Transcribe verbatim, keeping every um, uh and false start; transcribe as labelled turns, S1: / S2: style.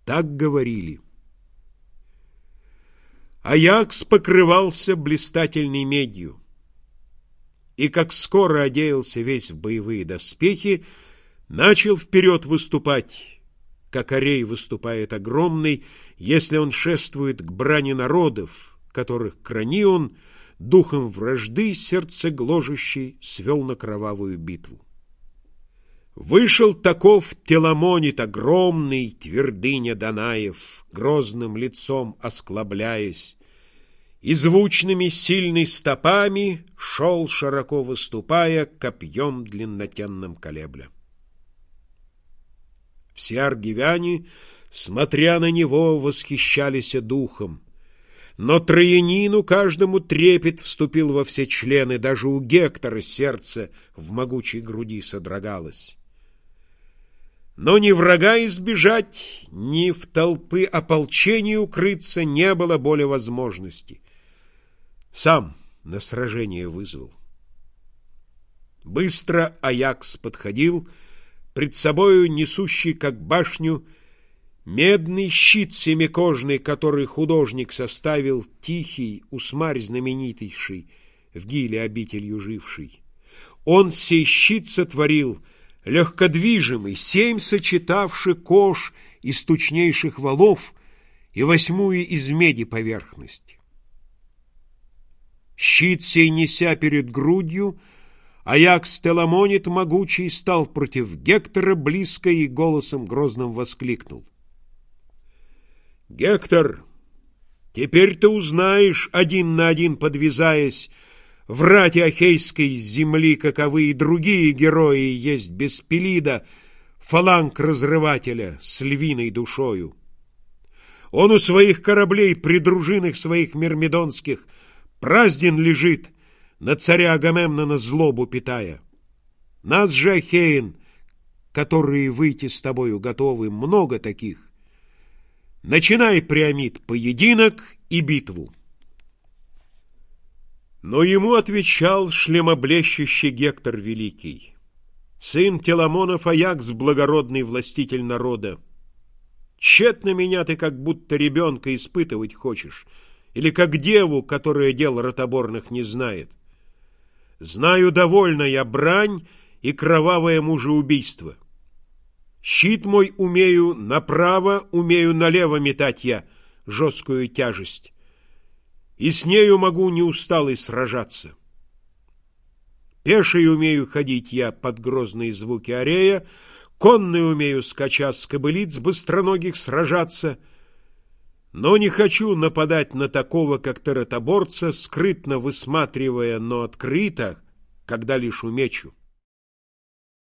S1: Так говорили. Аякс покрывался блистательной медью, и, как скоро одеялся весь в боевые доспехи, начал вперед выступать, как Арей выступает огромный, если он шествует к брани народов, которых Кранион, духом вражды сердцегложущий, свел на кровавую битву. Вышел таков Теламонит огромный, твердыня Данаев, грозным лицом осклабляясь, и звучными сильной стопами шел, широко выступая, копьем длиннотенным колебля. Все аргивяне, смотря на него, восхищались духом, но Троянину каждому трепет вступил во все члены, даже у Гектора сердце в могучей груди содрогалось. Но ни врага избежать, ни в толпы ополчения укрыться не было более возможности. Сам на сражение вызвал. Быстро Аякс подходил, пред собою несущий, как башню, медный щит семикожный, который художник составил, тихий, усмарь знаменитейший, в Гиле обителью живший. Он сей щит сотворил, легкодвижимый, семь сочетавший кож из тучнейших валов и восьмую из меди поверхность. Щит сей неся перед грудью, Аякс Теламонит могучий стал против Гектора близко и голосом грозным воскликнул: «Гектор, теперь ты узнаешь, один на один подвязаясь, в рати Ахейской земли, каковы и другие герои есть без Пелида, фаланг разрывателя с львиной душою. Он у своих кораблей при дружинах своих мирмидонских празден лежит, на царя Агамемнона злобу питая. Нас же, Ахеин, которые выйти с тобою готовы, много таких. Начинай, Приамид, поединок и битву». Но ему отвечал шлемоблещущий Гектор великий: «Сын Теламонов Аякс, благородный властитель народа, тщетно меня ты как будто ребенка испытывать хочешь, или как деву, которая дел ротоборных не знает. Знаю довольно я брань и кровавое мужеубийство. Щит мой умею направо, умею налево метать я жесткую тяжесть, и с нею могу неусталый сражаться. Пеший умею ходить я под грозные звуки Арея, конный умею, скача с кобылиц быстроногих, сражаться, но не хочу нападать на такого, как ты, ротоборца, скрытно высматривая, но открыто, когда лишь умечу.